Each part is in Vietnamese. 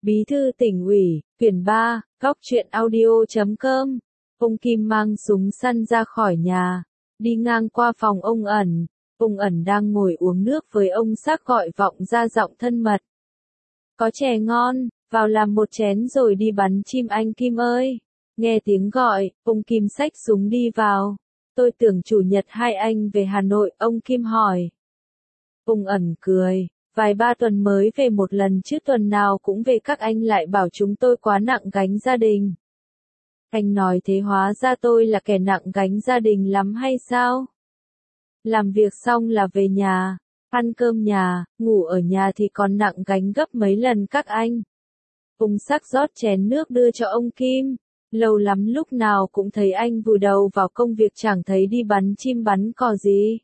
Bí thư tỉnh ủy, quyển 3, góc truyện audio.com. Ông Kim mang súng săn ra khỏi nhà, đi ngang qua phòng ông ẩn. Ông ẩn đang ngồi uống nước với ông Sắc gọi vọng ra giọng thân mật. Có chè ngon, vào làm một chén rồi đi bắn chim anh Kim ơi. Nghe tiếng gọi, ông Kim xách súng đi vào. Tôi tưởng chủ nhật hai anh về Hà Nội, ông Kim hỏi. Ông ẩn cười. Vài ba tuần mới về một lần chứ tuần nào cũng về, các anh lại bảo chúng tôi quá nặng gánh gia đình. Anh nói thế hóa ra tôi là kẻ nặng gánh gia đình lắm hay sao? Làm việc xong là về nhà, ăn cơm nhà, ngủ ở nhà thì còn nặng gánh gấp mấy lần các anh. Ông Sắc rót chén nước đưa cho ông Kim. Lâu lắm lúc nào cũng thấy anh vùi đầu vào công việc, chẳng thấy đi bắn chim bắn cò gì.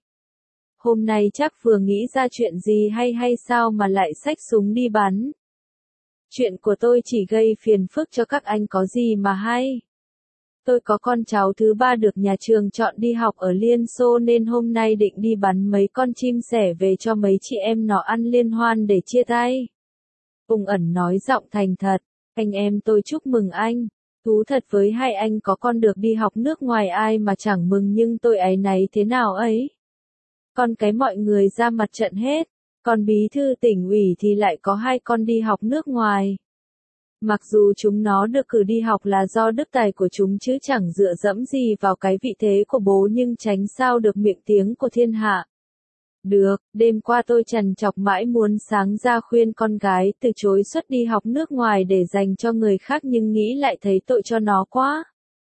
Hôm nay chắc vừa nghĩ ra chuyện gì hay sao mà lại xách súng đi bắn. Chuyện của tôi chỉ gây phiền phức cho các anh có gì mà hay. Tôi có con cháu thứ ba được nhà trường chọn đi học ở Liên Xô nên hôm nay định đi bắn mấy con chim sẻ về cho mấy chị em nó ăn liên hoan để chia tay. Ông ẩn nói giọng thành thật, anh em tôi chúc mừng anh. Thú thật với hai anh có con được đi học nước ngoài ai mà chẳng mừng, nhưng tôi áy náy thế nào ấy. Con cái mọi người ra mặt trận hết, còn bí thư tỉnh ủy thì lại có hai con đi học nước ngoài. Mặc dù chúng nó được cử đi học là do đức tài của chúng chứ chẳng dựa dẫm gì vào cái vị thế của bố, nhưng tránh sao được miệng tiếng của thiên hạ. Được, đêm qua tôi trằn trọc mãi muốn sáng ra khuyên con gái từ chối suất đi học nước ngoài để dành cho người khác, nhưng nghĩ lại thấy tội cho nó quá.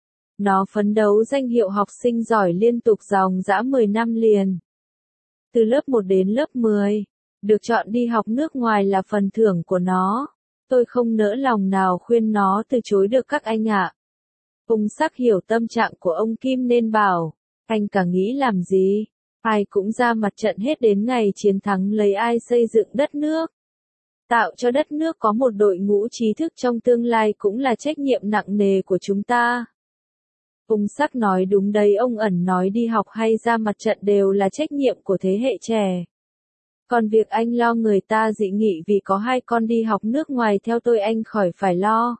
Nó phấn đấu danh hiệu học sinh giỏi liên tục dòng dã 10 năm liền. Từ lớp 1 đến lớp 10, được chọn đi học nước ngoài là phần thưởng của nó. Tôi không nỡ lòng nào khuyên nó từ chối được các anh ạ. Ông Sắc hiểu tâm trạng của ông Kim nên bảo, anh cả nghĩ làm gì, ai cũng ra mặt trận hết, đến ngày chiến thắng lấy ai xây dựng đất nước. Tạo cho đất nước có một đội ngũ trí thức trong tương lai cũng là trách nhiệm nặng nề của chúng ta. Ông Sắc nói đúng đấy, ông ẩn nói đi học hay ra mặt trận đều là trách nhiệm của thế hệ trẻ. Còn việc anh lo người ta dị nghị vì có hai con đi học nước ngoài, theo tôi anh khỏi phải lo.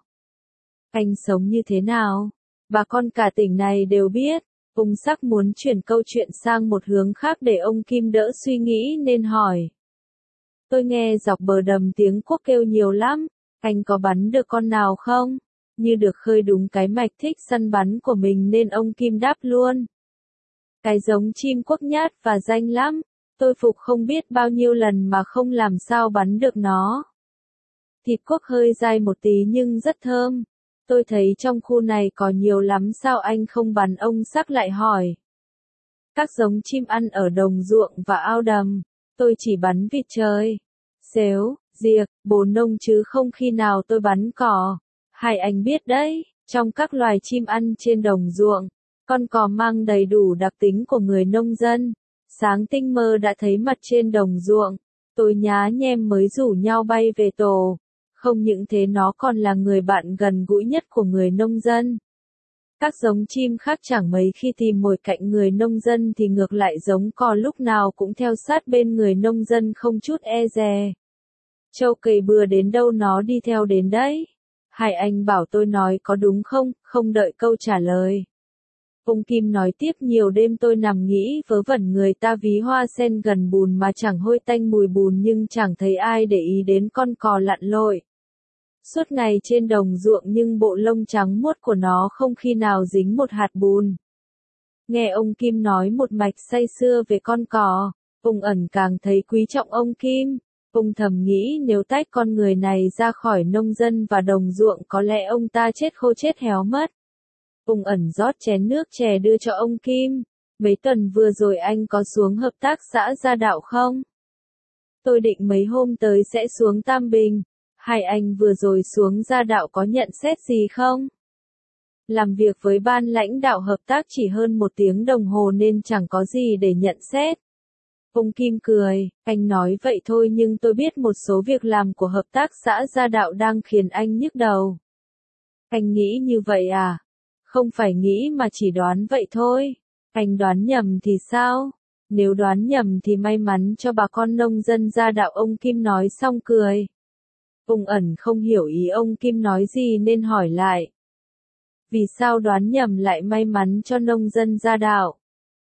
Anh sống như thế nào? Bà con cả tỉnh này đều biết. Ông Sắc muốn chuyển câu chuyện sang một hướng khác để ông Kim đỡ suy nghĩ nên hỏi. Tôi nghe dọc bờ đầm tiếng cuốc kêu nhiều lắm, anh có bắn được con nào không? Như được khơi đúng cái mạch thích săn bắn của mình nên ông Kim đáp luôn. Cái giống chim cuốc nhát và danh lắm, tôi phục không biết bao nhiêu lần mà không làm sao bắn được nó. Thịt cuốc hơi dai một tí nhưng rất thơm. Tôi thấy trong khu này có nhiều lắm, sao anh không bắn? Ông Sắc lại hỏi. Các giống chim ăn ở đồng ruộng và ao đầm, tôi chỉ bắn vịt trời, sếu, diệc, bồ nông chứ không khi nào tôi bắn cò. Hai anh biết đấy, trong các loài chim ăn trên đồng ruộng, con cò mang đầy đủ đặc tính của người nông dân. Sáng tinh mơ đã thấy mặt trên đồng ruộng, tôi nhá nhem mới rủ nhau bay về tổ. Không những thế nó còn là người bạn gần gũi nhất của người nông dân. Các giống chim khác chẳng mấy khi tìm mồi cạnh người nông dân thì ngược lại giống cò lúc nào cũng theo sát bên người nông dân không chút e dè. Trâu cày bừa đến đâu nó đi theo đến đấy. Hai anh bảo tôi nói có đúng không? Không đợi câu trả lời. Ông Kim nói tiếp, nhiều đêm tôi nằm nghĩ vớ vẩn, người ta ví hoa sen gần bùn mà chẳng hôi tanh mùi bùn, nhưng chẳng thấy ai để ý đến con cò lặn lội suốt ngày trên đồng ruộng, nhưng bộ lông trắng muốt của nó không khi nào dính một hạt bùn. Nghe ông Kim nói một mạch say sưa về con cò, ông ẩn càng thấy quý trọng ông Kim. Ông thầm nghĩ nếu tách con người này ra khỏi nông dân và đồng ruộng có lẽ ông ta chết khô chết héo mất. Ông ẩn rót chén nước chè đưa cho ông Kim. Mấy tuần vừa rồi anh có xuống hợp tác xã Gia Đạo không? Tôi định mấy hôm tới sẽ xuống Tam Bình. Hai anh vừa rồi xuống Gia Đạo có nhận xét gì không? Làm việc với ban lãnh đạo hợp tác chỉ hơn 1 tiếng đồng hồ nên chẳng có gì để nhận xét. Ông Kim cười, anh nói vậy thôi nhưng tôi biết một số việc làm của hợp tác xã Gia Đạo đang khiến anh nhức đầu. Anh nghĩ như vậy à? Không phải nghĩ mà chỉ đoán vậy thôi. Anh đoán nhầm thì sao? Nếu đoán nhầm thì may mắn cho bà con nông dân Gia Đạo, ông Kim nói xong cười. Ung ẩn không hiểu ý ông Kim nói gì nên hỏi lại. Vì sao đoán nhầm lại may mắn cho nông dân Gia Đạo?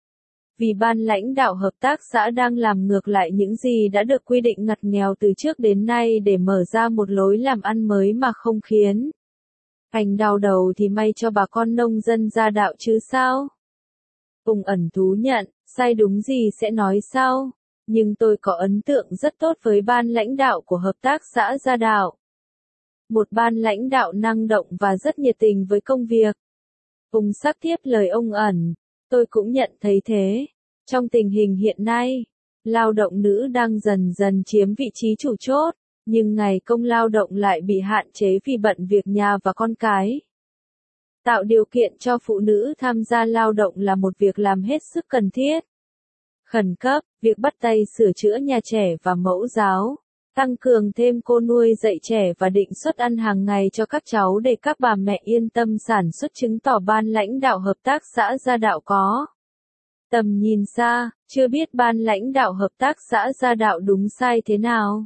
Vì ban lãnh đạo hợp tác xã đang làm ngược lại những gì đã được quy định ngặt nghèo từ trước đến nay để mở ra một lối làm ăn mới mà không khiến anh đau đầu thì may cho bà con nông dân Gia Đạo chứ sao? Ung ẩn thú nhận, sai đúng gì sẽ nói sau. Nhưng tôi có ấn tượng rất tốt với ban lãnh đạo của hợp tác xã Gia Đạo. Một ban lãnh đạo năng động và rất nhiệt tình với công việc. Ung sắc tiếp lời ông ẩn, tôi cũng nhận thấy thế. Trong tình hình hiện nay, lao động nữ đang dần dần chiếm vị trí chủ chốt, nhưng ngày công lao động lại bị hạn chế vì bận việc nhà và con cái. Tạo điều kiện cho phụ nữ tham gia lao động là một việc làm hết sức cần thiết. Khẩn cấp, việc bắt tay sửa chữa nhà trẻ và mẫu giáo, tăng cường thêm cô nuôi dạy trẻ và định suất ăn hàng ngày cho các cháu để các bà mẹ yên tâm sản xuất chứng tỏ ban lãnh đạo hợp tác xã Gia Đạo có tầm nhìn xa, chưa biết ban lãnh đạo hợp tác xã Gia Đạo đúng sai thế nào.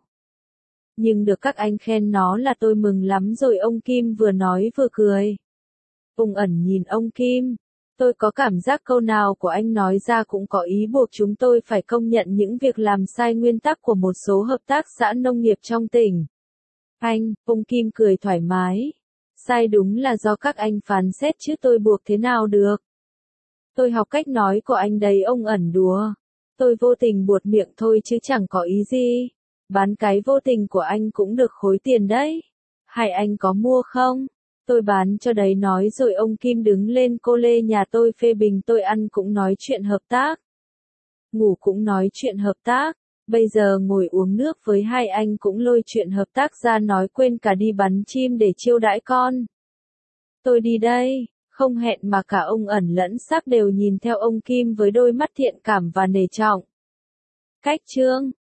Nhưng được các anh khen nó là tôi mừng lắm rồi, ông Kim vừa nói vừa cười. Ung ẩn nhìn ông Kim. Tôi có cảm giác câu nào của anh nói ra cũng có ý buộc chúng tôi phải công nhận những việc làm sai nguyên tắc của một số hợp tác xã nông nghiệp trong tỉnh. Anh, ông Kim cười thoải mái. Sai đúng là do các anh phán xét chứ tôi buộc thế nào được. Tôi học cách nói của anh đấy, ông ẩn đùa. Tôi vô tình buột miệng thôi chứ chẳng có ý gì. Bán cái vô tình của anh cũng được khối tiền đấy. Hay anh có mua không? Tôi bán cho đấy, nói rồi ông Kim đứng lên. Cô Lê nhà tôi phê bình tôi ăn cũng nói chuyện hợp tác, ngủ cũng nói chuyện hợp tác. Bây giờ ngồi uống nước với hai anh cũng lôi chuyện hợp tác ra nói, quên cả đi bắn chim để chiêu đãi con. Tôi đi đây. Không hẹn mà cả ông ẩn lẫn Sắc đều nhìn theo ông Kim với đôi mắt thiện cảm và nể trọng. Cách chương